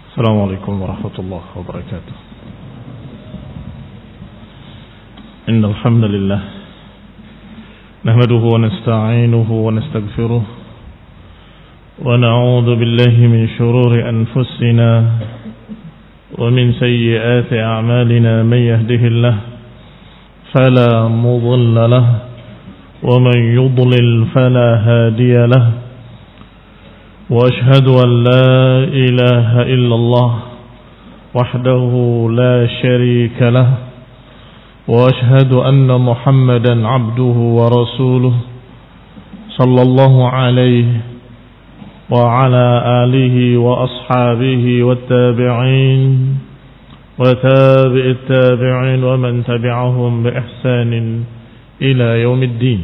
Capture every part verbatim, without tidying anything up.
السلام عليكم ورحمة الله وبركاته. إن الحمد لله نحمده ونستعينه ونستغفره ونعوذ بالله من شرور أنفسنا ومن سيئات أعمالنا. من يهده الله فلا مضل له ومن يضلل فلا هادي له. وأشهد أن لا إله إلا الله وحده لا شريك له. وأشهد أن محمدا عبده ورسوله صلى الله عليه وعلى آله وأصحابه والتابعين وتابع التابعين ومن تبعهم بإحسان إلى يوم الدين.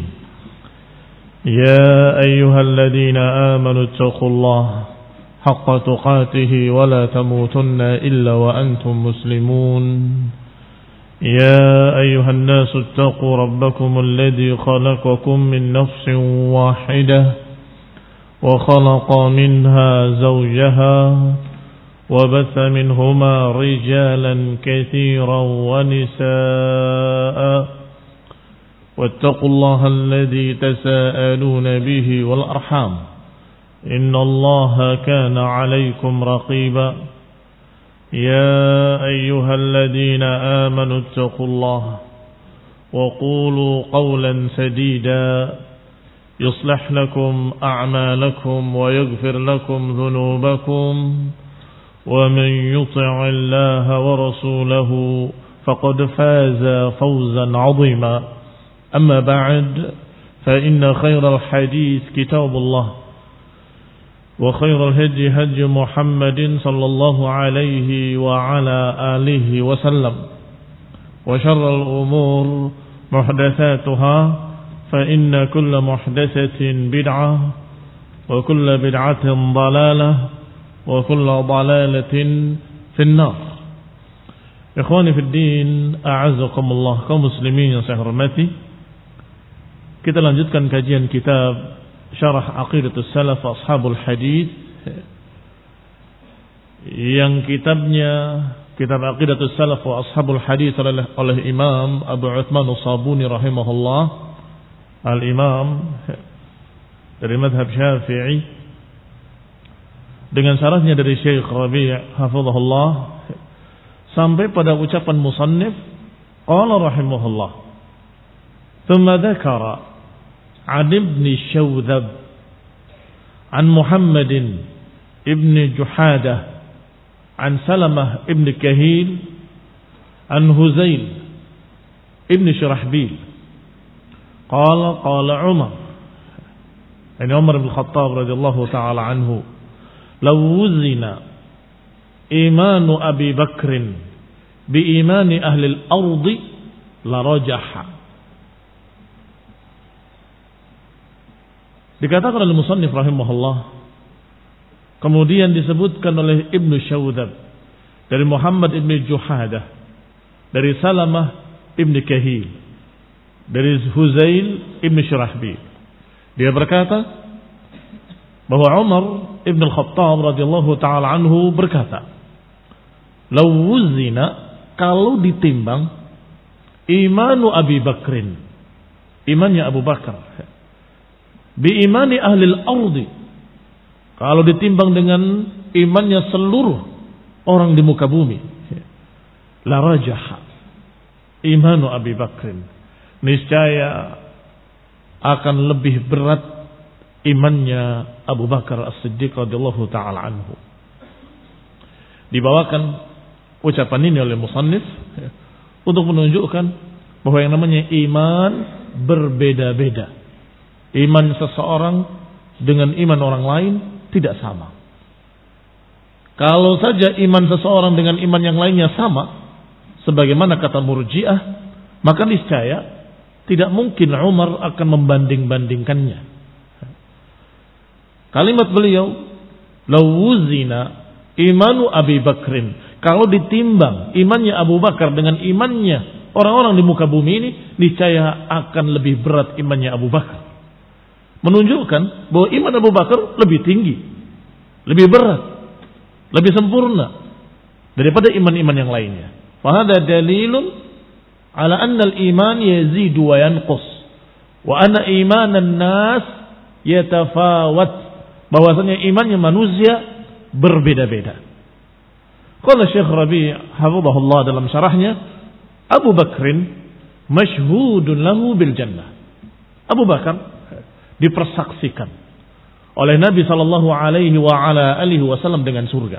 يا أيها الذين آمنوا اتقوا الله حق تقاته ولا تموتن إلا وأنتم مسلمون. يا أيها الناس اتقوا ربكم الذي خلقكم من نفس واحدة وخلق منها زوجها وبث منهما رجالا كثيرا ونساء. واتقوا الله الذي تساءلون به والأرحام إن الله كان عليكم رقيبا. يا أيها الذين آمنوا اتقوا الله وقولوا قولا سديدا يصلح لكم أعمالكم ويغفر لكم ذنوبكم ومن يطع الله ورسوله فقد فاز فوزا عظيما. أما بعد فإن خير الحديث كتاب الله وخير الهدي هدي محمد صلى الله عليه وعلى آله وسلم. وشر الأمور محدثاتها فإن كل محدثة بدعة وكل بدعة ضلالة وكل ضلالة في النار. Ikhwani fi din, a'azzakumullah, kaum muslimin yang saya hormati. Kita lanjutkan kajian kitab Syarah Aqidatus Salaf Ashabul Hadis, yang kitabnya kitab Aqidatus Salaf wa Ashabul Hadis oleh, oleh Imam Abu Uthman As-Sabuni rahimahullah, al-Imam dari madhab Syafi'i, dengan syarahnya dari Syekh Rabi' hafizahullah, sampai pada ucapan musannif qala rahimahullah, thumma dzakara an ibn Shawdhab an Muhammadin ibn Juhadah an Salamah ibn Kahil an Huzail ibn Shurahbil qala qala Umar, yani Umar bin Khattab radhiyallahu ta'ala anhu, law wuzina imanu Abi Bakrin bi imani ahli al-ardi la rajaha. Dikatakan oleh musannif rahimahullah, kemudian disebutkan oleh Ibnu Shawdhab dari Muhammad ibn Juhadah, dari Salamah ibn Kahil, dari Huzail ibn Shurahbil. Dia berkata bahwa Umar ibn al-Khattab radhiyallahu ta'ala anhu berkata, law wuzina, kalau ditimbang, imanu Abi Bakrin, imannya Abu Bakar, bi imani ahli al-ardi, kalau ditimbang dengan imannya seluruh orang di muka bumi, la rajaha imanu Abi Bakrin, niscaya akan lebih berat imannya Abu Bakar As-Siddiq radhiyallahu ta'ala anhu. Dibawakan ucapan ini oleh musannif untuk menunjukkan bahwa yang namanya iman berbeda-beda. Iman seseorang dengan iman orang lain tidak sama. Kalau saja iman seseorang dengan iman yang lainnya sama, sebagaimana kata Murji'ah, maka niscaya tidak mungkin Umar akan membanding-bandingkannya. Kalimat beliau, law wuzina imanu Abi Bakrin, kalau ditimbang imannya Abu Bakar dengan imannya orang-orang di muka bumi ini, niscaya akan lebih berat imannya Abu Bakar. Menunjukkan bahwa iman Abu Bakar lebih tinggi, lebih berat, lebih sempurna daripada iman-iman yang lainnya. Fahada dalilun ala anna al-iman yazidu wa yanqus wa anna imanan nas yatafawat, bahwasanya imannya manusia berbeda-beda. Qala Syekh Rabi' hafizahullah dalam syarahnya, Abu Bakrin masyhudun lahu bil jannah. Abu Bakar dipersaksikan oleh Nabi sallallahu alaihi wa ala alihi wasallam dengan surga.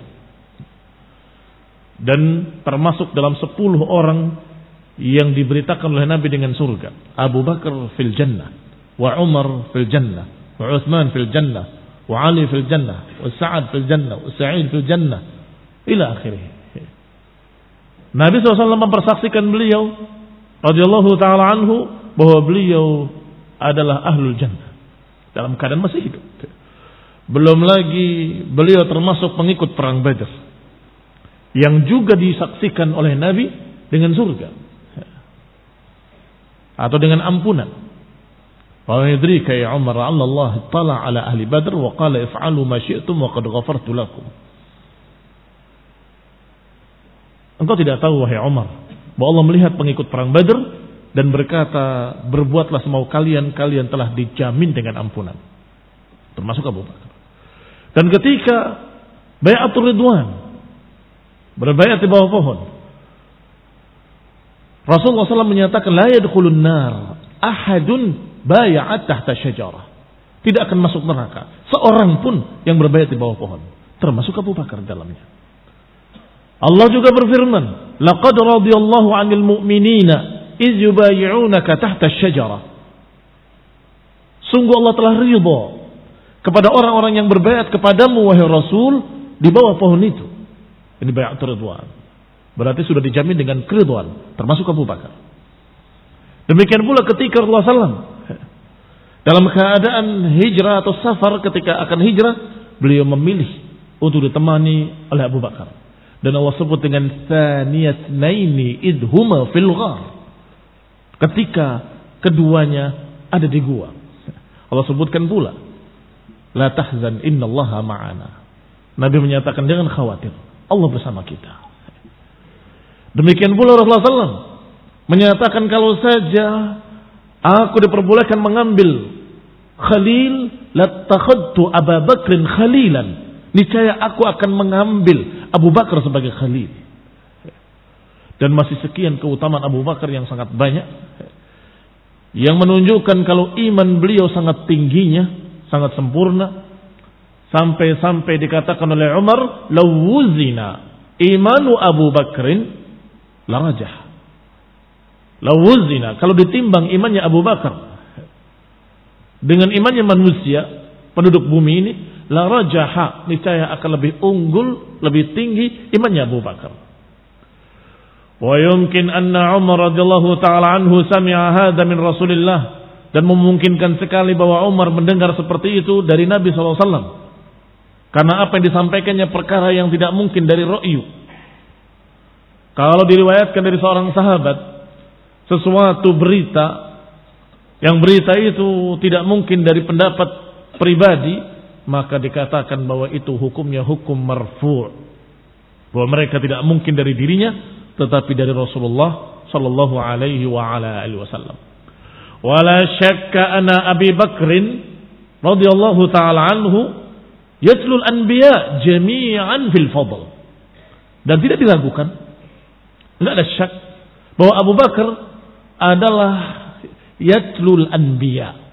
Dan termasuk dalam sepuluh orang yang diberitakan oleh Nabi dengan surga. Abu Bakar fil jannah, wa Umar fil jannah, wa Utsman fil jannah, wa Ali fil jannah, wa Sa'ad fil jannah, wa Sa'id fil jannah, ila akhirih. Nabi shallallahu alaihi wasallam mempersaksikan beliau radhiyallahu taala anhu bahwa beliau adalah ahlul jannah dalam keadaan masih hidup. Belum lagi beliau termasuk pengikut perang Badar yang juga disaksikan oleh Nabi dengan surga atau dengan ampunan. Wa yadrika ya Umar anna Allah tala ala ahli Badr wa qala if'alu ma syi'tum wa qad ghafartu lakum. Engkau tidak tahu wahai Umar bahwa Allah melihat pengikut perang Badr dan berkata, berbuatlah semau kalian, kalian telah dijamin dengan ampunan. Termasuk Abu Bakar. Dan ketika Bai'atul Ridwan, berbaiat di bawah pohon, Rasulullah shallallahu alaihi wasallam menyatakan, la yadkhulun nar ahadun bai'at tahta syajarah. Tidak akan masuk neraka seorang pun yang berbaiat di bawah pohon, termasuk Abu Bakar dalamnya. Allah juga berfirman, laqad radiyallahu 'anil mu'minina iz yubayyi'unaka tahta asy-syajarah. Sungguh Allah telah ridha kepada orang-orang yang berbaiat kepadamu wahai Rasul di bawah pohon itu. Ini bai'atul ridwan. Berarti sudah dijamin dengan keridhaan, termasuk Abu Bakar. Demikian pula ketika Rasulullah shallallahu alaihi wasallam dalam keadaan hijrah atau safar, ketika akan hijrah, beliau memilih untuk ditemani oleh Abu Bakar. Dan Allah sebut dengan tsaniyat naini idhuma fil ghar. Ketika keduanya ada di gua. Allah sebutkan pula, la tahzan innallaha ma'ana. Nabi menyatakan jangan khawatir, Allah bersama kita. Demikian pula Rasulullah shallallahu alaihi wasallam menyatakan kalau saja aku diperbolehkan mengambil khalil, latakhadtu Abu Bakrin khalilan. Niscaya aku akan mengambil Abu Bakar sebagai khalil. Dan masih sekian keutamaan Abu Bakar yang sangat banyak, yang menunjukkan kalau iman beliau sangat tingginya, sangat sempurna, sampai-sampai dikatakan oleh Umar, lawuzina imanu Abu Bakrin la rajah. Lawuzina, kalau ditimbang imannya Abu Bakar dengan imannya manusia penduduk bumi ini, la rajaha, niscaya akan lebih unggul, lebih tinggi imannya Abu Bakar. Wa yumkin anna Umar radhiyallahu taala anhu sami'a hadza min Rasulillah, dan memungkinkan sekali bahwa Umar mendengar seperti itu dari Nabi sallallahu alaihi wasallam. Karena apa yang disampaikannya perkara yang tidak mungkin dari ra'yu. Kalau diriwayatkan dari seorang sahabat sesuatu berita, yang berita itu tidak mungkin dari pendapat pribadi, maka dikatakan bahwa itu hukumnya hukum marfu', bahwa mereka tidak mungkin dari dirinya, tetapi dari Rasulullah sallallahu alaihi wa ala alihi wasallam. Wala syakka anna Abi Bakrin radhiyallahu taala anhu yatlul anbiya jami'an fil fadl. Dan tidak diragukan, tidak ada syak bahwa Abu Bakar adalah yatlul anbiya,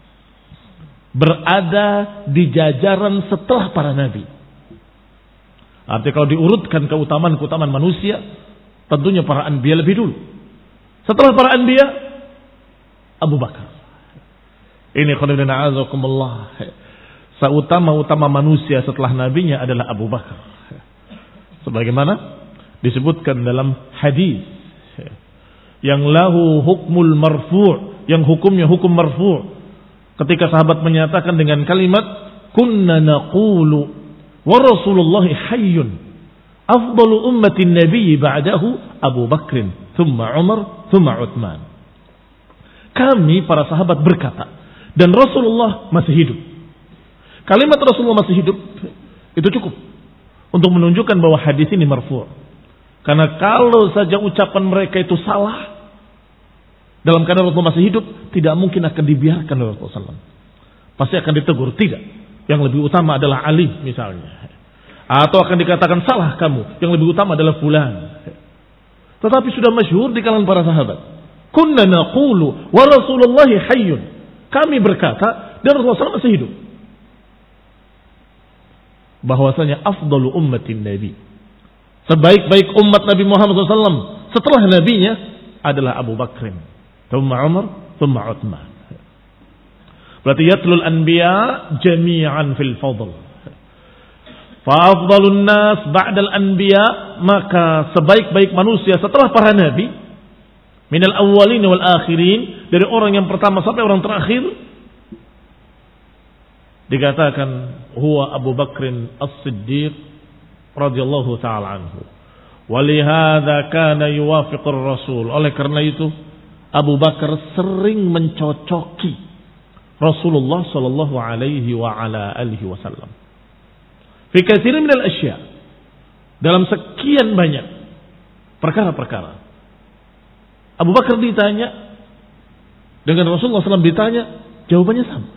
berada di jajaran setelah para nabi. Artinya kalau diurutkan keutamaan-keutamaan manusia, tentunya para anbiya lebih dulu. Setelah para anbiya, Abu Bakar. Ini khairuddin a'azakumullah. Seutama-utama manusia setelah nabinya adalah Abu Bakar. Sebagaimana disebutkan dalam hadis yang lahu hukmul marfu', yang hukumnya hukum marfu'. Ketika sahabat menyatakan dengan kalimat kunna naqulu wa Rasulullah hayyun afdalu ummatin nabiy ba'dahu Abu Bakrin thumma Umar thumma Utsman. Kami para sahabat berkata, dan Rasulullah masih hidup. Kalimat Rasulullah masih hidup itu cukup untuk menunjukkan bahwa hadis ini marfu'. Karena kalau saja ucapan mereka itu salah dalam keadaan Rasulullah masih hidup, tidak mungkin akan dibiarkan oleh Rasulullah shallallahu alaihi wasallam. Pasti akan ditegur. Tidak. Yang lebih utama adalah Ali misalnya. Atau akan dikatakan salah kamu. Yang lebih utama adalah fulan. Tetapi sudah masyhur di kalangan para sahabat. Kunna naqulu wa Rasulullah hayyun. Kami berkata dan Rasulullah shallallahu alaihi wasallam masih hidup. Bahwasanya afdalu ummatin Nabi. Sebaik-baik umat Nabi Muhammad shallallahu alaihi wasallam setelah nabinya adalah Abu Bakr, thumma Umar, thumma Uthman. Berarti yatlul anbiya jami'an fil fadl. Fa afdalun nas ba'dal anbiya, maka sebaik-baik manusia setelah para nabi, minal awwalin wal akhirin, dari orang yang pertama sampai orang terakhir, dikatakan huwa Abu Bakr as-Siddiq radhiyallahu taala anhu. Walihada kana yuwafiqur Rasul. Oleh karena itu Abu Bakar sering mencocoki Rasulullah sallallahu alaihi wa ala alihi wasallam. Fi katsirin minal asya. Dalam sekian banyak perkara-perkara. Abu Bakar ditanya dengan Rasulullah sallallahu alaihi wasallam ditanya, jawabannya sama.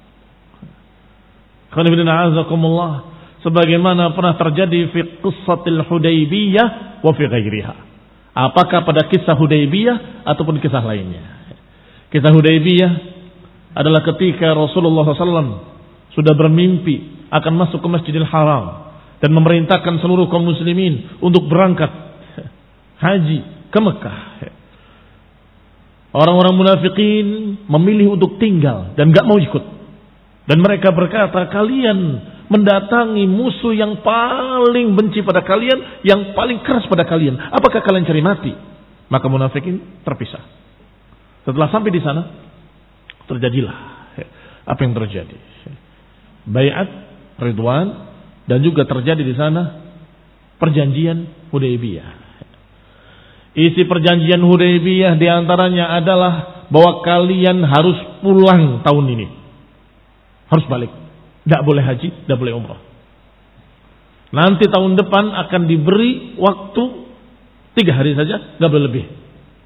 Qul sebagaimana pernah terjadi fi qissatil Hudaybiyah wa fi ghairiha. Apakah pada kisah Hudaybiyah ataupun kisah lainnya. Kisah Hudaybiyah adalah ketika Rasulullah sallallahu alaihi wasallam sudah bermimpi akan masuk ke Masjidil Haram dan memerintahkan seluruh kaum muslimin untuk berangkat haji ke Mekah. Orang-orang munafikin memilih untuk tinggal dan gak mau ikut. Dan mereka berkata, kalian mendatangi musuh yang paling benci pada kalian, yang paling keras pada kalian. Apakah kalian cari mati? Maka munafikin terpisah. Setelah sampai di sana, terjadilah apa yang terjadi. Bai'at Ridwan, dan juga terjadi di sana perjanjian Hudaybiyah. Isi perjanjian Hudaybiyah diantaranya adalah bahwa kalian harus pulang tahun ini. Harus balik. Tidak boleh haji, tidak boleh umrah. Nanti tahun depan akan diberi waktu tiga hari saja, tidak boleh lebih.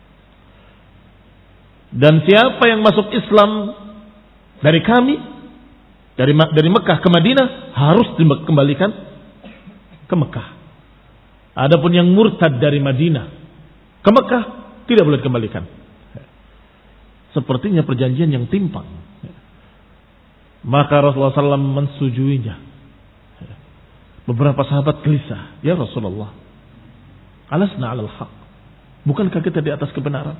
Dan siapa yang masuk Islam dari kami, dari dari Mekah ke Madinah, harus dikembalikan ke Mekah. Adapun yang murtad dari Madinah ke Mekah, tidak boleh dikembalikan. Sepertinya perjanjian yang timpang. Maka Rasulullah shallallahu alaihi wasallam mensetujuinya. Beberapa sahabat gelisah, ya Rasulullah, alasna alal haq, bukankah kita di atas kebenaran?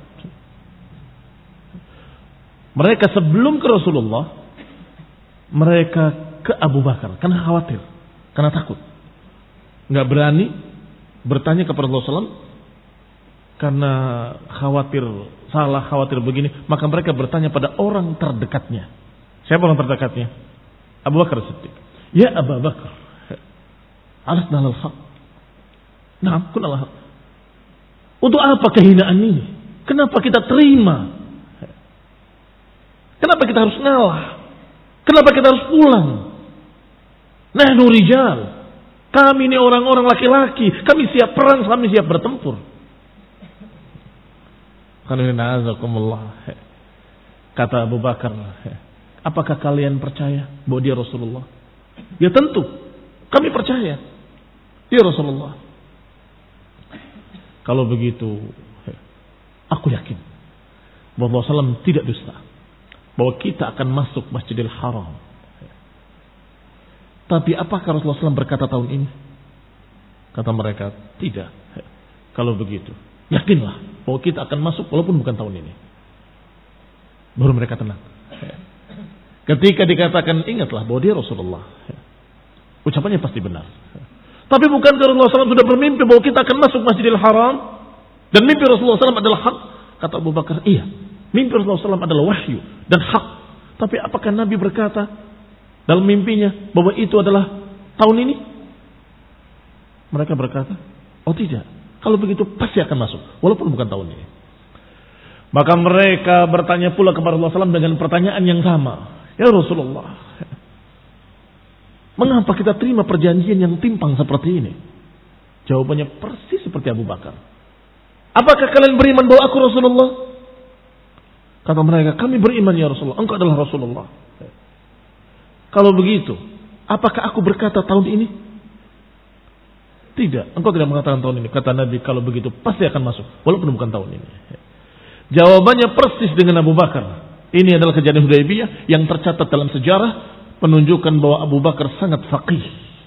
Mereka sebelum ke Rasulullah, mereka ke Abu Bakar karena khawatir, karena takut, nggak berani bertanya kepada Rasulullah shallallahu alaihi wasallam karena khawatir salah, khawatir begini. Maka mereka bertanya pada orang terdekatnya. Siapa orang terdekatnya? Abu Bakar Siddiq. Ya Abu Bakar, alasna alal haq. Naam, kunal haq. Untuk apa kehinaan ini? Kenapa kita terima? Kenapa kita harus ngalah? Kenapa kita harus pulang? Nahnu rijal. Kami ini orang-orang laki-laki. Kami siap perang, kami siap bertempur. Kata Abu Bakar, apakah kalian percaya bahwa dia Rasulullah? Ya tentu, kami percaya. Ya Rasulullah. Kalau begitu, aku yakin bahwa Rasulullah shallallahu alaihi wasallam tidak dusta, bahwa kita akan masuk Masjidil Haram. Tapi apakah Rasulullah shallallahu alaihi wasallam berkata tahun ini? Kata mereka, tidak. Kalau begitu, yakinlah bahwa kita akan masuk walaupun bukan tahun ini. Baru mereka tenang. Ketika dikatakan, ingatlah bahwa dia Rasulullah, ucapannya pasti benar. Tapi bukan Rasulullah shallallahu alaihi wasallam sudah bermimpi bahwa kita akan masuk Masjidil Haram, dan mimpi Rasulullah shallallahu alaihi wasallam adalah hak? Kata Abu Bakar, iya, mimpi Rasulullah shallallahu alaihi wasallam adalah wahyu dan hak. Tapi apakah Nabi berkata dalam mimpinya bahwa itu adalah tahun ini? Mereka berkata, oh tidak, kalau begitu pasti akan masuk walaupun bukan tahun ini. Maka mereka bertanya pula kepada Rasulullah shallallahu alaihi wasallam dengan pertanyaan yang sama. Ya Rasulullah, Mengapa kita terima perjanjian yang timpang seperti ini? Jawabannya persis seperti Abu Bakar. Apakah kalian beriman bahwa aku Rasulullah? Kata mereka, kami beriman ya Rasulullah. Engkau adalah Rasulullah. Kalau begitu, apakah aku berkata tahun ini? Tidak, engkau tidak mengatakan tahun ini. Kata Nabi, kalau begitu pasti akan masuk, walaupun bukan tahun ini. Jawabannya persis dengan Abu Bakar. Ini adalah kejadian Hudaybiyah yang tercatat dalam sejarah, menunjukkan bahwa Abu Bakar sangat faqih.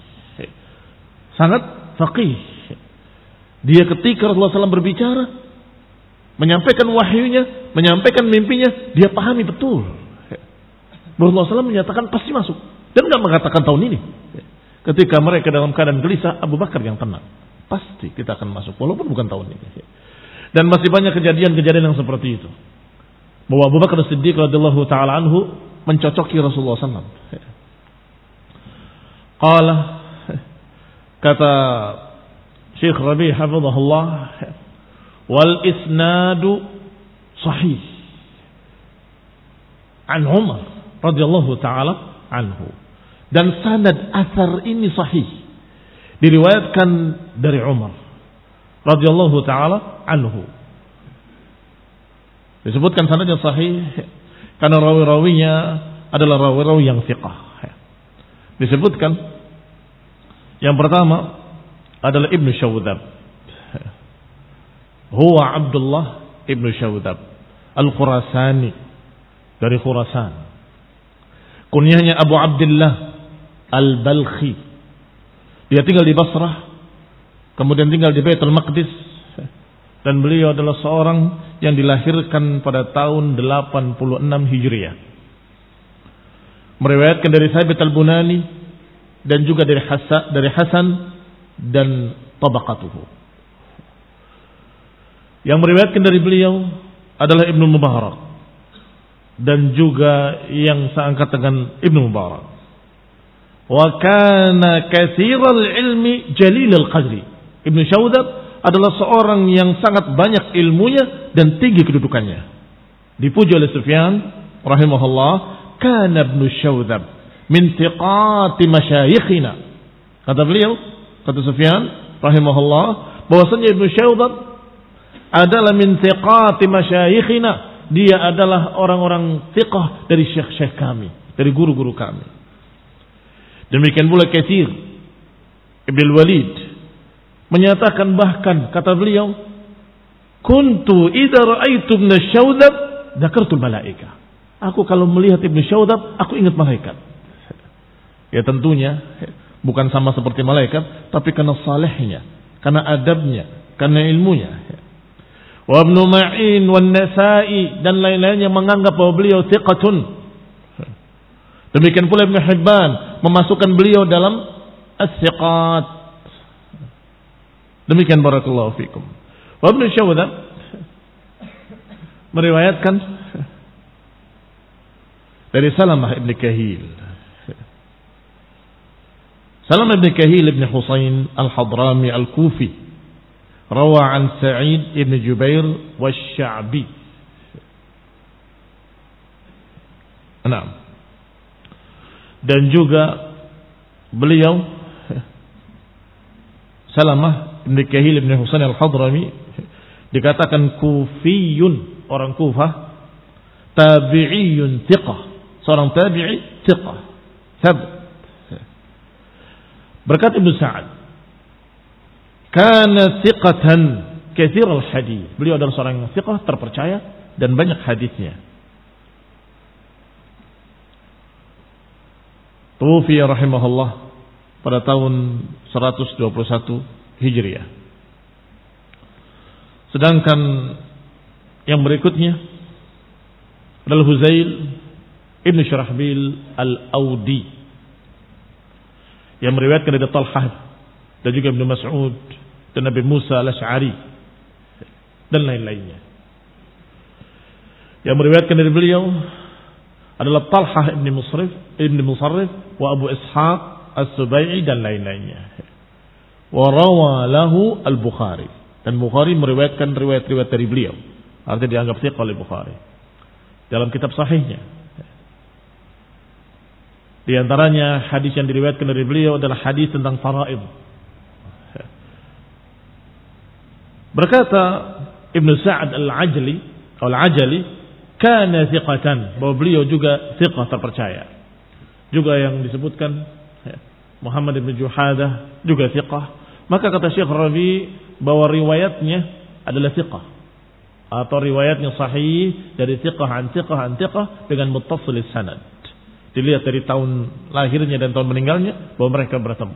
Sangat faqih. Dia ketika Rasulullah shallallahu alaihi wasallam berbicara, menyampaikan wahyunya, menyampaikan mimpinya, dia pahami betul. Rasulullah shallallahu alaihi wasallam menyatakan pasti masuk. Dan tidak mengatakan tahun ini. Ketika mereka dalam keadaan gelisah, Abu Bakar yang tenang. Pasti kita akan masuk, walaupun bukan tahun ini. Dan masih banyak kejadian-kejadian yang seperti itu. Bahwa Abu Bakar As-Siddiq radhiyallahu ta'ala anhu mencocoki Rasulullah shallallahu alaihi wasallam. Qala, kata Syekh Rabi' hafizahullah, wal isnadu sahih an Umar radhiyallahu ta'ala anhu. Dan sanad asar ini sahih, diriwayatkan dari Umar radhiyallahu ta'ala anhu. Disebutkan sanadnya sahih karena rawi-rawinya adalah rawi-rawi yang thiqah. Disebutkan yang pertama adalah Ibnu Syawdab. Huwa Abdullah Ibnu Syawdab Al-Khurasani, dari Khurasan. Kunyahnya Abu Abdullah Al-Balkhi. Dia tinggal di Basrah, kemudian tinggal di Baitul Maqdis, dan beliau adalah seorang yang dilahirkan pada tahun delapan puluh enam Hijriah. Meriwayatkan dari Thabit Al-Bunani dan juga dari Hasan, dari Hasan dan tabaqatuhu. Yang meriwayatkan dari beliau adalah Ibnu Mubarak dan juga yang seangkat dengan Ibnu Mubarak. Wa kana katsiral ilmi jalilal qadri. Ibnu Syawdab adalah seorang yang sangat banyak ilmunya dan tinggi kedudukannya. Dipuji oleh Sufyan rahimahullah, kana Ibnu Syawdab min thiqati masyayikhina. Kata beliau, kata Sufyan rahimahullah, bahwasanya Ibnu Syawdab adalah min thiqati masyayikhina. Dia adalah orang-orang thiqah dari syekh-syekh kami, dari guru-guru kami. Demikian pula Katsir Ibn Walid menyatakan, bahkan kata beliau, kuntu idza ra'aitu Ibn Syawdab dzakartul malaika. Aku kalau melihat Ibn Syawdab, aku ingat malaikat. Ya tentunya bukan sama seperti malaikat, tapi karena salehnya, karena adabnya, karena ilmunya. Wa Ibnu Ma'in wan Nasa'i dan lain-lainnya menganggap bahwa beliau thiqatun. Demikian pula Ibnu Hibban memasukkan beliau dalam as-thiqat. Demikian barakallahu fikum. Wa Ibnu Syawdab meriwayatkan dari Salamah Ibn Kahil. Salamah Ibn Kahil Ibn Husain Al-Hadrami Al-Kufi rawa an Sa'id Ibn Jubair wasy'Abi. Naam. Dan juga beliau Salamah Ibn Kahil Ibn Husain Al-Hadrami dikatakan Kufiyun, orang Kufah, tabi'iyun thiqah, seorang tabi'i thiqah, thabt. Berkata Ibnu Sa'ad, kana thiqatan katsir al-hadits. Beliau adalah seorang yang thiqah, terpercaya dan banyak hadisnya. Tuwfiya rahimahullah pada tahun seratus dua puluh satu Hijriah. Sedangkan yang berikutnya adalah Huzail Ibn Syurahbil Al-Audi yang meriwayatkan dari Talhah dan juga Ibnu Mas'ud dan Nabi Musa Al-Asy'ari dan lain-lainnya. Yang meriwayatkan dari beliau adalah Talhah Ibn Musrif, Ibn Musarrif wa Abu Ishaq As-Subai'i dan lain-lainnya. Wa rawa lahu Al-Bukhari, dan Bukhari meriwayatkan riwayat-riwayat dari beliau. Artinya dianggap thiqah oleh Bukhari dalam kitab sahihnya. Di antaranya hadis yang diriwayatkan dari beliau adalah hadis tentang faraid. Berkata Ibnu Sa'ad Al-Ajli, Al-Ajali, kana thiqatan, bahwa beliau juga thiqah, terpercaya. Juga yang disebutkan Muhammad bin Juhadah juga thiqah. Maka kata Syekh Rabi bahwa riwayatnya adalah thiqah, atau riwayatnya sahih dari thiqah an thiqah an thiqah dengan muttasil sanad. Dilihat dari tahun lahirnya dan tahun meninggalnya bahwa mereka bertemu.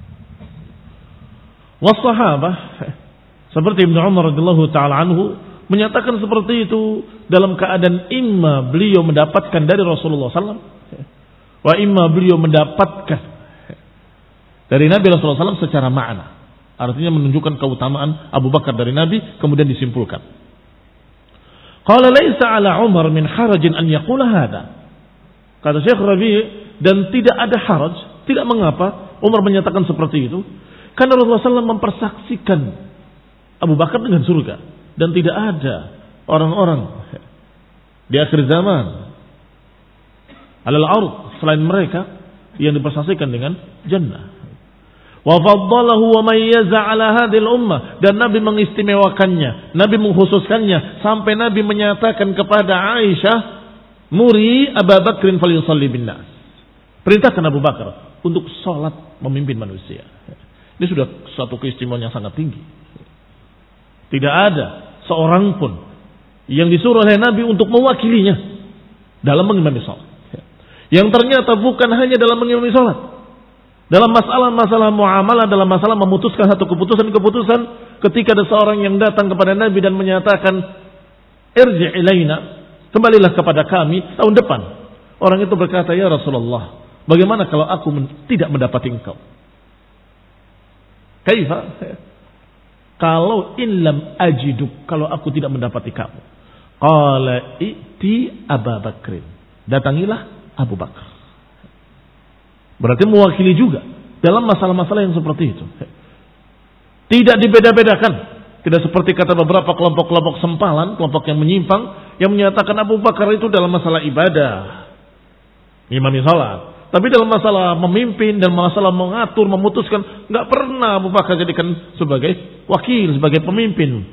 Wassahabah seperti Ibnu Umar radhiyallahu taala anhu menyatakan seperti itu dalam keadaan imma beliau mendapatkan dari Rasulullah sallallahu alaihi wasallam wa imma beliau mendapatkan dari Nabi Rasulullah sallallahu alaihi wasallam secara makna. Artinya menunjukkan keutamaan Abu Bakar dari Nabi, kemudian disimpulkan. Qala laisa ala Umar min harajin an yaqula hadza. Kata Syekh Rabi', dan tidak ada haraj, tidak mengapa Umar menyatakan seperti itu, karena Rasulullah sallallahu alaihi wasallam mempersaksikan Abu Bakar dengan surga, dan tidak ada orang-orang di akhir zaman alal ard selain mereka yang dipersaksikan dengan jannah. Wa faddalahu wa mayyaza ala hadhil ummah, dan Nabi mengistimewakannya, Nabi mengkhususkannya sampai Nabi menyatakan kepada Aisyah, muri Abu Bakrin falyusalli bin nas. Perintahkan Abu Bakar untuk salat memimpin manusia. Ini sudah suatu keistimewaan yang sangat tinggi. Tidak ada seorang pun yang disuruh oleh Nabi untuk mewakilinya dalam mengimami salat. Yang ternyata bukan hanya dalam mengimami salat. Dalam masalah-masalah muamalah, dalam masalah memutuskan satu keputusan-keputusan, ketika ada seorang yang datang kepada Nabi dan menyatakan, irji' ilaina, kembalilah kepada kami tahun depan. Orang itu berkata, ya Rasulullah, bagaimana kalau aku men- tidak mendapati engkau? Kaifa? Kalau illam ajiduk, kalau aku tidak mendapati kamu. Qala i'ti Abu Bakrin, datangilah Abu Bakar. Berarti mewakili juga dalam masalah-masalah yang seperti itu. Tidak dibeda-bedakan. Tidak seperti kata beberapa kelompok-kelompok sempalan, kelompok yang menyimpang, yang menyatakan Abu Bakar itu dalam masalah ibadah, imami salat. Tapi dalam masalah memimpin dan masalah mengatur, memutuskan, nggak pernah Abu Bakar jadikan sebagai wakil, sebagai pemimpin.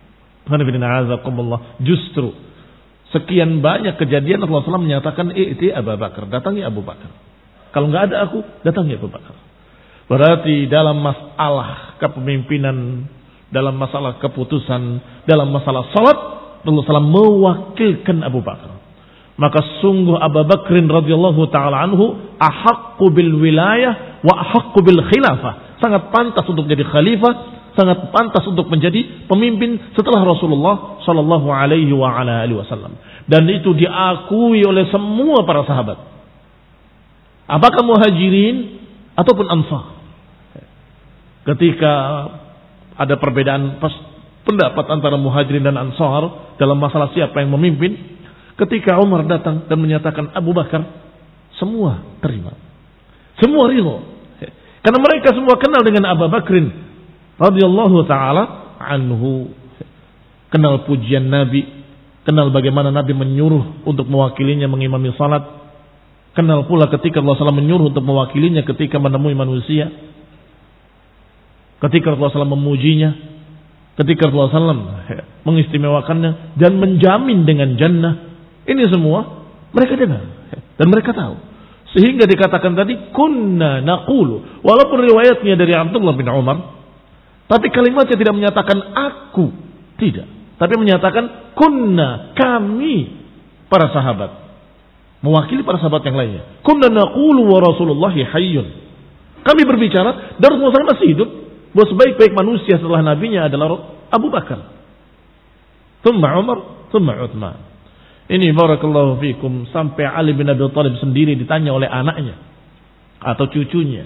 Justru sekian banyak kejadian Rasulullah shallallahu alaihi wasallam menyatakan, i'ti Abu Bakar, datangi Abu Bakar. Kalau nggak ada aku, datangi Abu Bakar. Berarti dalam masalah kepemimpinan, dalam masalah keputusan, dalam masalah salat, Rasulullah shallallahu alaihi wasallam mewakilkan Abu Bakar. Maka sungguh Abu Bakrin radhiyallahu taala anhu ahaqqu bil wilayah wa ahaqqu bil khilafah. Sangat pantas untuk menjadi khalifah, sangat pantas untuk menjadi pemimpin setelah Rasulullah sallallahu alaihi wa ala alihi wasallam. Dan itu diakui oleh semua para sahabat. Apakah muhajirin ataupun ansar. Ketika ada perbedaan pendapat antara muhajirin dan ansar dalam masalah siapa yang memimpin, ketika Umar datang dan menyatakan Abu Bakar, semua terima. Semua ridho. Karena mereka semua kenal dengan Abu Bakrin radhiyallahu taala anhu. Kenal pujian Nabi, kenal bagaimana Nabi menyuruh untuk mewakilinya mengimami salat. Kenal pula ketika Rasulullah shallallahu alaihi wasallam menyuruh untuk mewakilinya ketika menemui manusia. Ketika Rasulullah shallallahu alaihi wasallam memujinya, ketika Rasulullah shallallahu alaihi wasallam mengistimewakannya dan menjamin dengan jannah. Ini semua mereka dengar dan mereka tahu. Sehingga dikatakan tadi kunna naqulu, walaupun riwayatnya dari Abdullah bin Umar, tapi kalimatnya tidak menyatakan aku, tidak, tapi menyatakan kunna, kami para sahabat, mewakili para sahabat yang lainnya. Kunna naqulu wa Rasulullahi hayyun. Kami berbicara dan Rasulullah shallallahu alaihi wasallam masih hidup, bahwa sebaik-baik manusia setelah nabinya adalah Abu Bakar, thumma Umar, thumma Utsman. Ini barakallahu fikum, sampai Ali bin Abi Thalib sendiri ditanya oleh anaknya atau cucunya,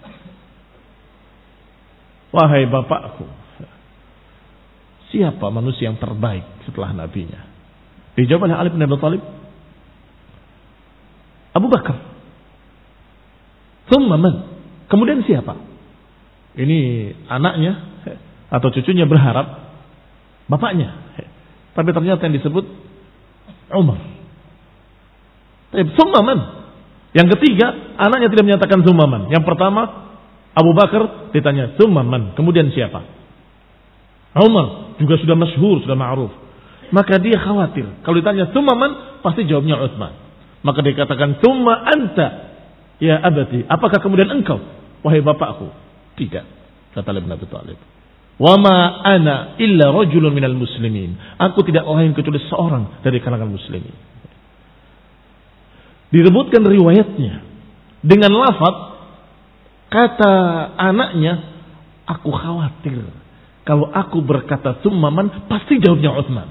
wahai bapakku, siapa manusia yang terbaik setelah nabinya? Dijawab oleh Ali bin Abi Thalib, Abu Bakar. Tsumma man? Kemudian siapa? Ini anaknya atau cucunya berharap bapaknya, tapi ternyata yang disebut Umar. Tsumma man? Yang ketiga, anaknya tidak menyatakan tsumma man. Yang pertama, Abu Bakar ditanya tsumma man, kemudian siapa? Umar juga sudah masyhur, sudah ma'ruf. Maka dia khawatir kalau ditanya tsumma man, pasti jawabnya Utsman. Maka dia katakan tsumma anta ya abati, apakah kemudian engkau wahai bapakku? Tidak, kata Ali bin Abi Thalib. Wa ma ana illa rajulun minal muslimin. Aku tidak lain kecuali seorang dari kalangan muslimin. Direbutkan riwayatnya dengan lafaz kata anaknya, aku khawatir kalau aku berkata tsumma man, pasti jawabnya Utsman.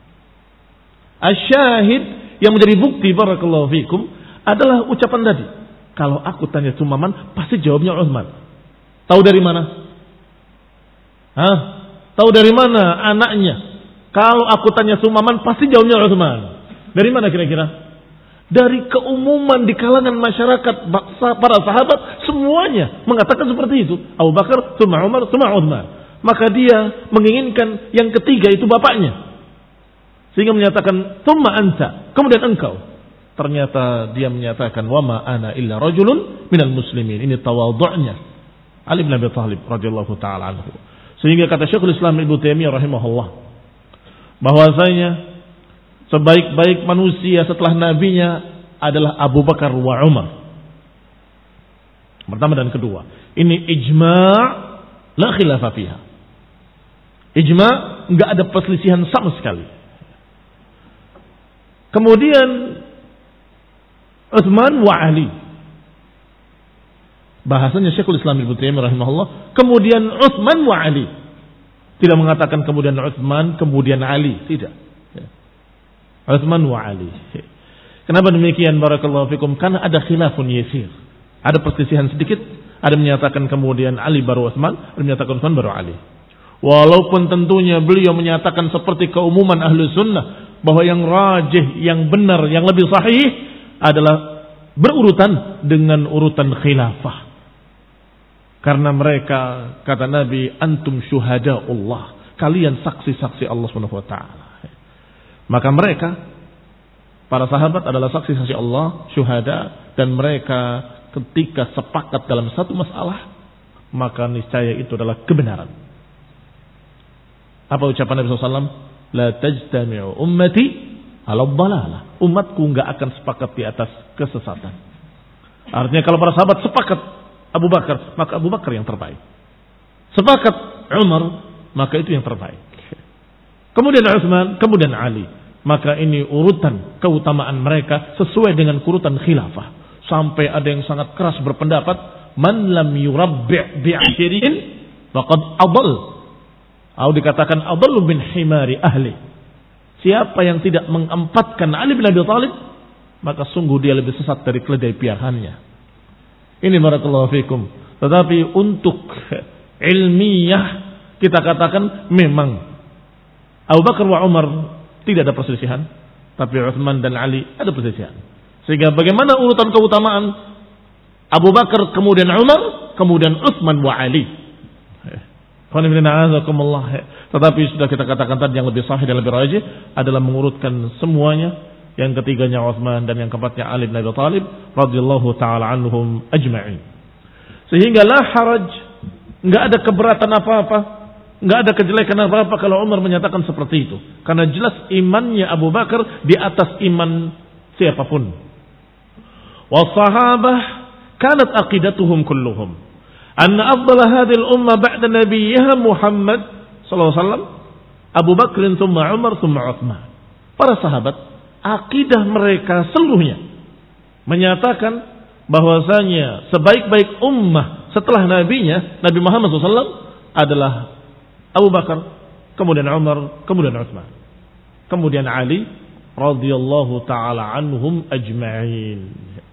Asyahid yang menjadi bukti barakallahu fikum adalah ucapan tadi. Kalau aku tanya tsumma man, pasti jawabnya Utsman. Tahu dari mana? Hah? Tahu dari mana anaknya? Kalau aku tanya tsumma man, pasti jawabnya Utsman. Dari mana kira-kira? Dari keumuman di kalangan masyarakat, para sahabat semuanya mengatakan seperti itu. Abu Bakar, tsumma Umar, tsumma Utsman. Maka dia menginginkan yang ketiga itu bapaknya. Sehingga menyatakan tsumma anta, kemudian engkau. Ternyata dia menyatakan wa ma ana illa rajulun minal muslimin. Ini tawadhu'nya Ali bin Abi Thalib radhiyallahu taala anhu. Sehingga kata Syekhul Islam Ibnu Taimiyah rahimahullah, bahwasanya sebaik-baik manusia setelah nabinya adalah Abu Bakar wa Umar. Pertama dan kedua. Ini ijma' la khilafa fiha. Ijma' enggak ada perselisihan sama sekali. Kemudian Utsman wa Ali. Bahasanya Syekhul Islam Ibnu Taimiyah rahimahullah, kemudian Utsman wa Ali. Tidak mengatakan kemudian Utsman, kemudian Ali, tidak. Utsman wa Ali. Kenapa demikian barakallahu fikum? Karena ada khilafun yasir. Ada perselisihan sedikit, ada menyatakan kemudian Ali baru Utsman, ada menyatakan Utsman baru Ali. Walaupun tentunya beliau menyatakan seperti keumuman ahlu sunnah bahwa yang rajih, yang benar, yang lebih sahih adalah berurutan dengan urutan khilafah. Karena mereka, kata Nabi, antum syuhada'ullah, kalian saksi-saksi Allah subhanahu wa ta'ala. Maka mereka, para sahabat adalah saksi-saksi Allah, syuhada, dan mereka ketika sepakat dalam satu masalah, maka niscaya itu adalah kebenaran. Apa ucapan Nabi shallallahu alaihi wasallam? La tajtami'u ummati ala dhalalah. Umatku enggak akan sepakat di atas kesesatan. Artinya kalau para sahabat sepakat Abu Bakar, maka Abu Bakar yang terbaik. Sepakat Umar, maka itu yang terbaik. Kemudian Utsman, kemudian Ali. Maka ini urutan keutamaan mereka sesuai dengan urutan khilafah. Sampai ada yang sangat keras berpendapat, man lam yurabbi' bi'ashirin faqad adall. Atau dikatakan adallu bin himari ahli. Siapa yang tidak mengempatkan Ali bin Abi Thalib, maka sungguh dia lebih sesat dari keledai piaraannya. Ini barakallahu fikum. Tetapi untuk ilmiah kita katakan memang Abu Bakar wa Umar tidak ada perselisihan, tapi Utsman dan Ali ada perselisihan. Sehingga bagaimana urutan keutamaan Abu Bakar, kemudian Umar, kemudian Utsman wa Ali. Tetapi sudah kita katakan tadi yang lebih sahih dan lebih rajih adalah mengurutkan semuanya. Yang ketiganya Utsman dan yang keempatnya Ali bin Abi Thalib radhiyallahu taala anhum ajma'in. Sehingga la haraj, enggak ada keberatan apa-apa, enggak ada kejelekan apa-apa kalau Umar menyatakan seperti itu. Karena jelas imannya Abu Bakar di atas iman siapapun. Wassahabah kanat aqidatuhum kulluhum anna afdal hadhihi al-ummah ba'da nabiyha Muhammad sallallahu alaihi wasallam Abu Bakr thumma Umar thumma Utsman. Para sahabat akidah mereka seluruhnya menyatakan bahwasanya sebaik-baik ummah setelah nabinya Nabi Muhammad sallallahu alaihi wasallam adalah Abu Bakar, kemudian Umar, kemudian Utsman, kemudian Ali radhiyallahu taala anhum ajma'in.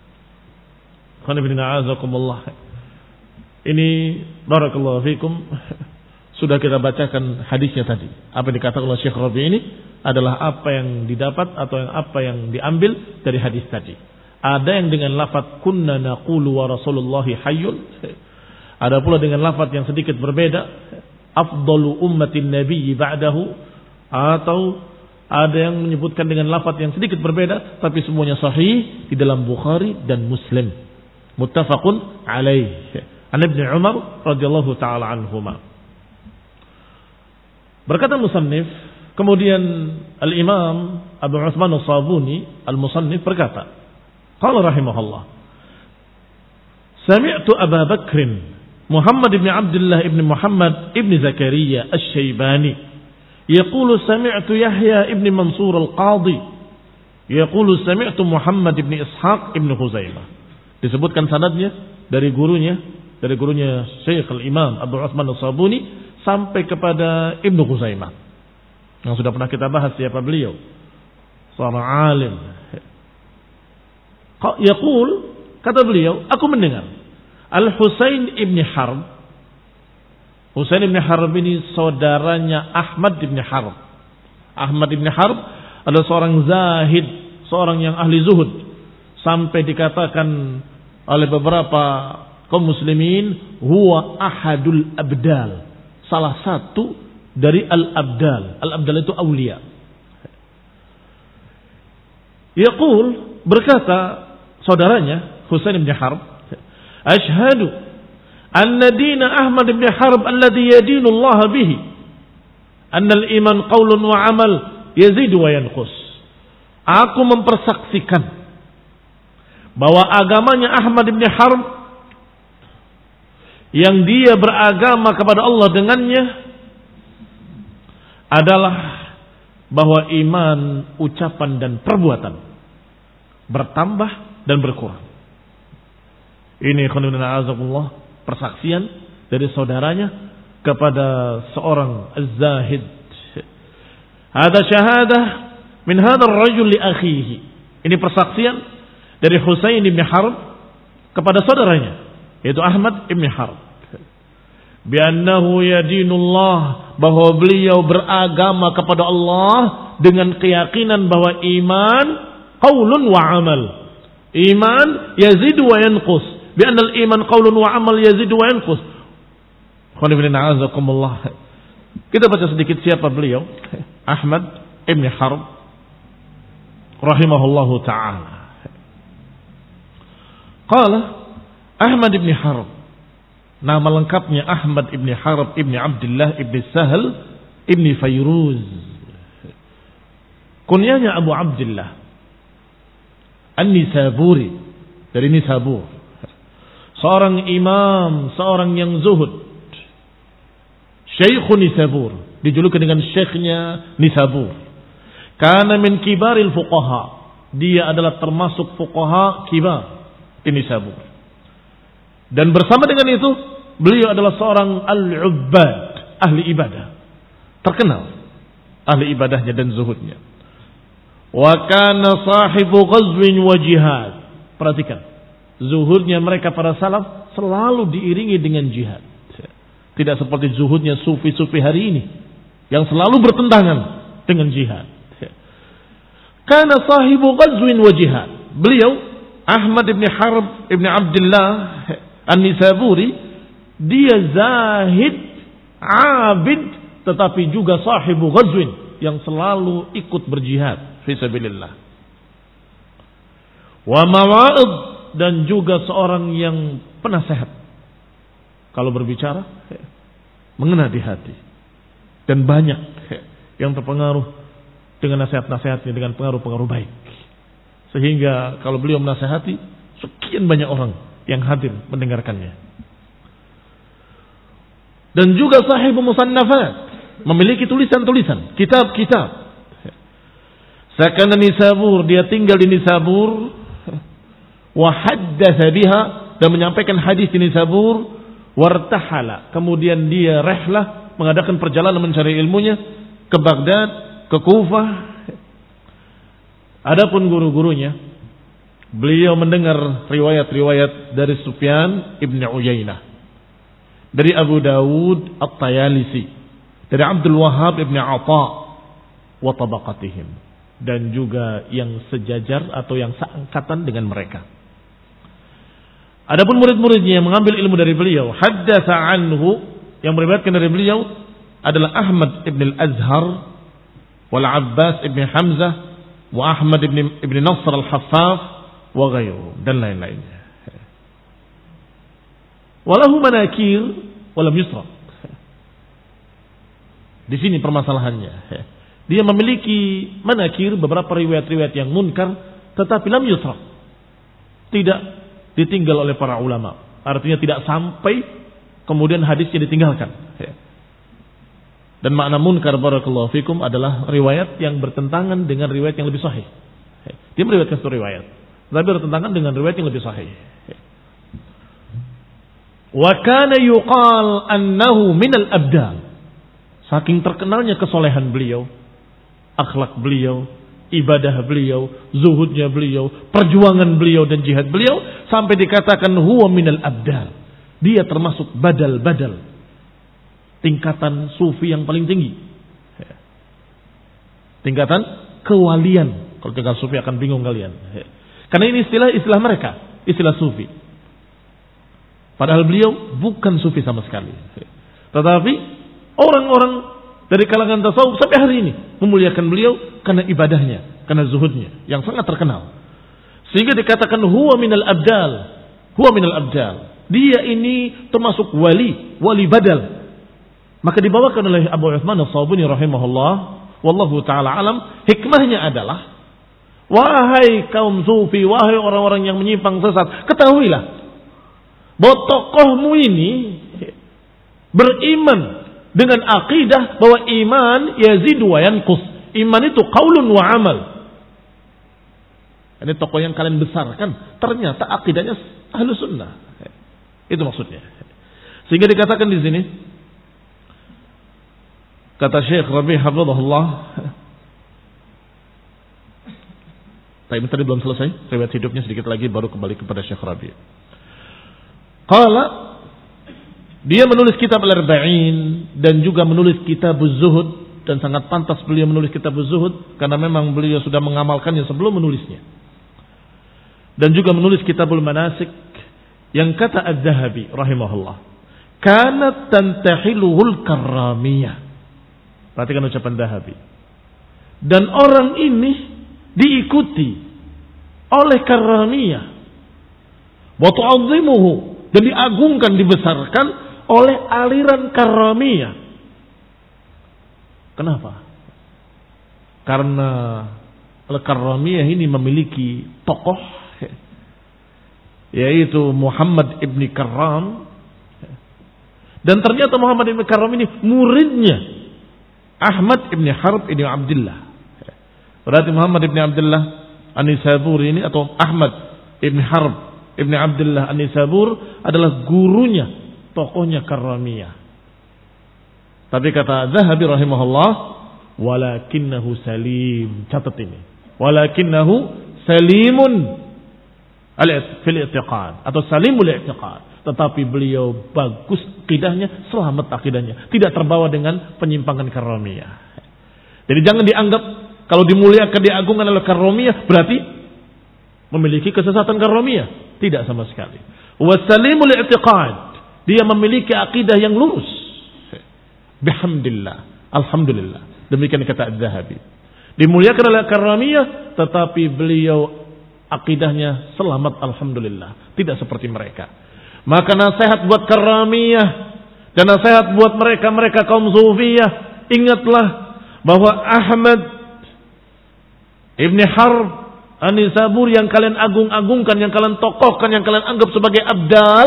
Ini barakallahu fikum. Sudah kita bacakan hadisnya tadi. Apa yang dikatakan oleh Syekh Rabi ini adalah apa yang didapat atau yang apa yang diambil dari hadis tadi. Ada yang dengan lafaz kunna naqulu wa Rasulullah hayyun. Ada pula dengan lafaz yang sedikit berbeda, afdalu ummatin nabiyyi ba'dahu, atau ada yang menyebutkan dengan lafaz yang sedikit berbeda, tapi semuanya sahih di dalam Bukhari dan Muslim. Muttafaqun alaih. An Ibnu Umar radhiyallahu taala anhuma. Berkata musannif, kemudian Al-Imam Abu Utsman As-Sabuni Al-Musannif berkata, qala rahimahullah, sami'tu Abu Bakr Muhammad ibn Abdullah ibn Muhammad ibn Zakaria Asy-Syaibani yaqulu sami'tu Yahya ibn Mansur Al-Qadhi yaqulu sami'tu Muhammad ibn Ishaq ibn Khuzaimah. Disebutkan sanadnya dari gurunya, dari gurunya Syekh Al-Imam Abu Utsman As-Sabuni sampai kepada Ibnu Khuzaimah. Yang sudah pernah kita bahas siapa beliau. Seorang alim. Yaqul, kata beliau, aku mendengar Al-Husain ibn Harb. Husain ibn Harb ini saudaranya Ahmad ibn Harb. Ahmad ibn Harb adalah seorang zahid, seorang yang ahli zuhud. Sampai dikatakan oleh beberapa kaum muslimin, huwa ahadul abdal. Salah satu dari al-abdal. Al-abdal itu awliya. Yaqul, berkata saudaranya Husain ibn Harb, ashhadu anna dina Ahmad ibn Harb alladhi yadinu Allah bihi anna al-iman qawlun wa amal yazidu wa yanqus. Aku mempersaksikan bahwa agamanya Ahmad ibn Harb yang dia beragama kepada Allah dengannya adalah bahwa iman, ucapan dan perbuatan bertambah dan berkurang. Ini khonibina azakullah, persaksian dari saudaranya kepada seorang az-zahid. Hada syahadah min hadha ar-rajul li akhihi. Ini persaksian dari Husain ibn Harb kepada saudaranya, yaitu Ahmad ibn Harb. Bi'annahu yadinullah, bahwa beliau beragama kepada Allah dengan keyakinan bahwa iman qaulun wa amal. Iman yazidu wa yanqus. Bi'anna al-iman qaulun wa amal yazidu wa yanqus. Khonibina azakumullah. Kita baca sedikit siapa beliau. Ahmad ibn Harb rahimahullahu ta'ala. Qala Ahmad ibn Harb, nama lengkapnya Ahmad ibn Harb ibn Abdullah ibn Sahal ibn Fayruz. Kunyanya Abu Abdullah An-Nisaburi, dari Nisabur. Seorang imam, seorang yang zuhud. Syekhun Nisabur, dijuluki dengan syekhnya Nisabur. Kana min kibaril fuqaha, dia adalah termasuk fuqaha kibar di Nisabur. Dan bersama dengan itu, beliau adalah seorang al-ubbad, ahli ibadah. Terkenal ahli ibadahnya dan zuhudnya. Wa kana sahibu ghazwin wa jihad. Perhatikan, zuhudnya mereka para salaf selalu diiringi dengan jihad. Tidak seperti zuhudnya sufi-sufi hari ini yang selalu bertentangan dengan jihad. Kana sahibu ghazwin wa jihad. Beliau Ahmad ibn Harb ibn Abdullah An-Nisaburi, dia zahid, abid, tetapi juga sahibu ghazwin, yang selalu ikut berjihad fi sabilillah. Wa mawa'id, dan juga seorang yang penasehat. Kalau berbicara mengena di hati, dan banyak yang terpengaruh dengan nasihat-nasihatnya, dengan pengaruh-pengaruh baik, sehingga kalau beliau menasihati, sekian banyak orang yang hadir mendengarkannya. Dan juga sahibu musannafat, memiliki tulisan-tulisan, kitab-kitab. Sakana Nisabur, dia tinggal di Nisabur, wa haddatsa biha, dan menyampaikan hadis di Nisabur, wartahala, kemudian dia rehlah, mengadakan perjalanan mencari ilmunya ke Baghdad, ke Kufah. Adapun guru-gurunya, beliau mendengar riwayat-riwayat dari Sufyan ibn Uyainah, dari Abu Dawud At-Tayalisi, dari Abdul Wahhab ibn Atha wa tabaqatihim, dan juga yang sejajar atau yang seangkatan dengan mereka. Adapun murid-muridnya yang mengambil ilmu dari beliau, haddatsa anhu, yang meriwayatkan dari beliau adalah Ahmad ibn al-Azhar, wal Abbas ibn Hamzah, wa Ahmad ibn ibn Nasr al-Haffaf, wa ghairuhum, dan lain-lainnya. Walahu manakir walam yusra. Di sini permasalahannya. Dia memiliki manakir, beberapa riwayat-riwayat yang munkar, tetapi lam yusra. Tidak ditinggal oleh para ulama. Artinya tidak sampai kemudian hadisnya ditinggalkan. Dan makna munkar barakallahu fikum adalah riwayat yang bertentangan dengan riwayat yang lebih sahih. Dia meriwayatkan satu riwayat, tapi bertentangan dengan riwayat yang lebih sahih. Wa kana yuqal annahu minal abdal. Saking terkenalnya kesolehan beliau, akhlak beliau, ibadah beliau, zuhudnya beliau, perjuangan beliau dan jihad beliau, sampai dikatakan huwa minal abdal. Dia termasuk badal-badal, tingkatan sufi yang paling tinggi, tingkatan kewalian. Kalau tingkatan sufi akan bingung kalian, karena ini istilah-istilah mereka, istilah sufi. Padahal beliau bukan sufi sama sekali. Tetapi orang-orang dari kalangan tasawuf sampai hari ini memuliakan beliau karena ibadahnya, karena zuhudnya yang sangat terkenal. Sehingga dikatakan huwa minal abdal, huwa minal abdal. Dia ini termasuk wali, wali badal. Maka dibawakan oleh Abu Uthman As-Sabuni rahimahullah, wallahu taala alam, hikmahnya adalah, wahai kaum sufi, wahai orang-orang yang menyimpang sesat, ketahuilah bahwa tokohmu ini beriman dengan akidah bahwa iman yazidu wa yanqus. Iman itu qaulun wa amal. Ini tokoh yang kalian besarkan, ternyata akidahnya ahlu sunnah. Itu maksudnya. Sehingga dikatakan di sini, kata Syekh Rabi' hafizahullah, tapi tadi belum selesai riwayat hidupnya, sedikit lagi baru kembali kepada Syekh Rabi'. Qala, dia menulis kitab Al-Arba'in dan juga menulis kitab Az-Zuhud, dan sangat pantas beliau menulis kitab Az-Zuhud karena memang beliau sudah mengamalkannya sebelum menulisnya. Dan juga menulis kitabul Manasik yang kata Az-Zahabi rahimahullah, kanat tantahiluhul karramiyah. Perhatikan ucapan Zahabi. Dan orang ini diikuti oleh karramiyah. Wa tu'azzimuhu, dan diagungkan, dibesarkan oleh aliran karramiyah. Kenapa? Karena al-karramiyah ini memiliki tokoh, yaitu Muhammad ibn Karram. Dan ternyata Muhammad ibn Karram ini muridnya Ahmad ibn Harb ibn Abdullah. Berarti Muhammad ibn Abdullah An-Nisaburi ini, atau Ahmad ibn Harb Ibn Abdullah An-Nisabur adalah gurunya, tokohnya Karramiyah. Tapi kata Zahabi rahimahullah, walakinnahu salim. Catat ini. Walakinnahu salimun fil i'tiqad, atau salimul i'tiqad. Tetapi beliau bagus akidahnya, selamat akidahnya, tidak terbawa dengan penyimpangan Karramiyah. Jadi jangan dianggap kalau dimuliakan, diagungkan oleh Karramiyah berarti memiliki kesesatan Karramiyah. Tidak sama sekali. Wasalimul i'tiqad, dia memiliki akidah yang lurus. Bihamdillah, alhamdulillah. Demikian kata Az-Zahabi. Dimuliakan oleh Karramiyah, tetapi beliau akidahnya selamat, alhamdulillah. Tidak seperti mereka. Maka nasihat buat Karramiyah dan nasihat buat mereka-mereka kaum Sufiyah, ingatlah bahwa Ahmad Ibn Harb An-Nisabur yang kalian agung-agungkan, yang kalian tokohkan, yang kalian anggap sebagai abdal,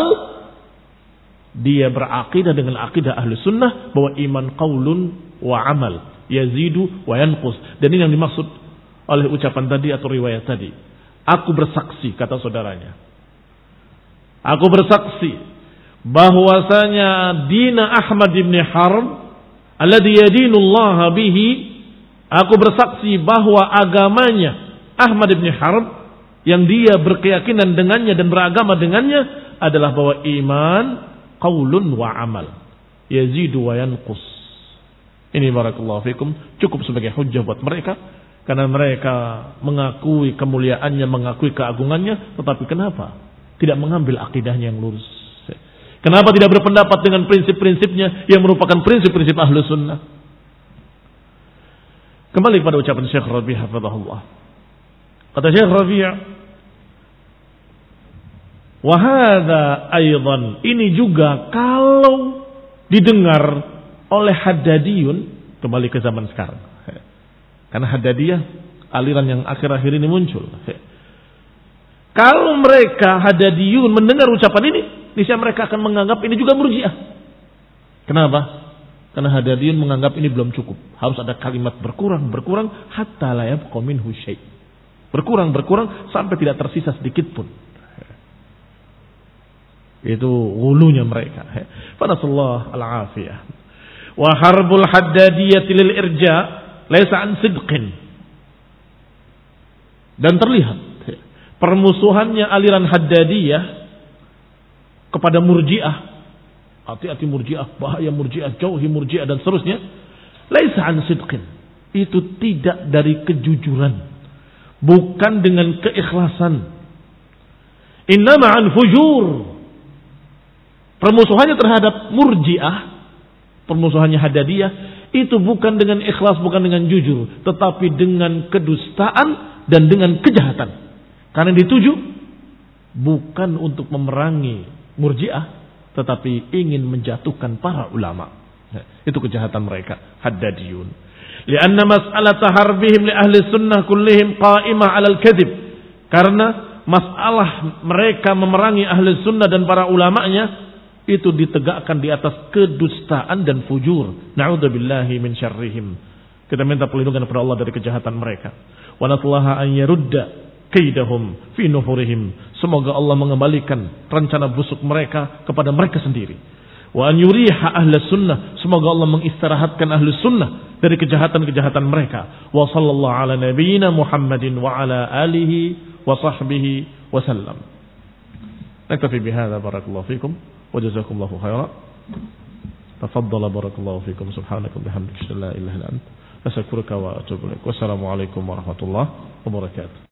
dia berakidah dengan akidah ahli sunnah bahwa iman qaulun wa amal, yazidu wa yanqus. Dan ini yang dimaksud oleh ucapan tadi atau riwayat tadi. Aku bersaksi, kata saudaranya, aku bersaksi bahwasanya dina Ahmad ibn Harb alladhi yadinullaha bihi, aku bersaksi bahwa agamanya Ahmad ibn Harb yang dia berkeyakinan dengannya dan beragama dengannya adalah bahwa iman qaulun wa amal, yazidu wa yanqus. Ini barakallahu fikum cukup sebagai hujjah buat mereka, karena mereka mengakui kemuliaannya, mengakui keagungannya, tetapi kenapa tidak mengambil akidahnya yang lurus? Kenapa tidak berpendapat dengan prinsip-prinsipnya yang merupakan prinsip-prinsip ahlu sunnah? Kembali pada ucapan Syekh Rabi' hafizahullah. Kata Syekh Rabi', wa hadza aidan, ini juga kalau didengar oleh Haddadiyun, kembali ke zaman sekarang. Karena Haddadiyah aliran yang akhir-akhir ini muncul. Kalau mereka Haddadiyun mendengar ucapan ini, niscaya mereka akan menganggap ini juga Murji'ah. Kenapa? Karena Haddadiyun menganggap ini belum cukup. Harus ada kalimat berkurang, berkurang hatta la yabqa minhu syai'. Berkurang, berkurang sampai tidak tersisa sedikit pun. Itu ghulunya mereka. Fanasallahu al-afiyah. Wa harbul Haddadiyyah lil irja' laisa an sidqin. Dan terlihat permusuhannya aliran Haddadiyah kepada Murji'ah. Hati-hati Murji'ah, bahaya Murji'ah, jauhi Murji'ah dan seterusnya. Laisa an sidqin. Itu tidak dari kejujuran. Bukan dengan keikhlasan. Innama an fujur. Permusuhannya terhadap Murji'ah, permusuhannya Haddadiyah, itu bukan dengan ikhlas, bukan dengan jujur, tetapi dengan kedustaan dan dengan kejahatan. Karena dituju bukan untuk memerangi Murji'ah, tetapi ingin menjatuhkan para ulama. Itu kejahatan mereka, Haddadiyun. Lianna mas'alata harbihim li ahli sunnah kullihim qa'imah 'alal kadhib. Karena masalah mereka memerangi ahli sunnah dan para ulamanya itu ditegakkan di atas kedustaan dan fujur. Na'udzubillahi min syarrihim. Kita minta perlindungan kepada Allah dari kejahatan mereka. Wa natlaha an yarudda kaidahum fi nuhurihim. Semoga Allah mengembalikan rencana busuk mereka kepada mereka sendiri. Wa an yuriha ahli sunnah. Semoga Allah mengistirahatkan ahli sunnah dari kejahatan-kejahatan mereka. Wa sallallahu ala nabiyyina Muhammadin wa ala alihi wa sahbihi wa sallam. Naktafi bihadza, barakallahu fikum wa jazakumullahu khairan. Tafaddala, barakallahu fikum. Subhanaka wa bihamdika, la ilaha illa anta, astaghfiruka wa atubu ilaik. Wassalamu alaikum warahmatullahi wabarakatuh.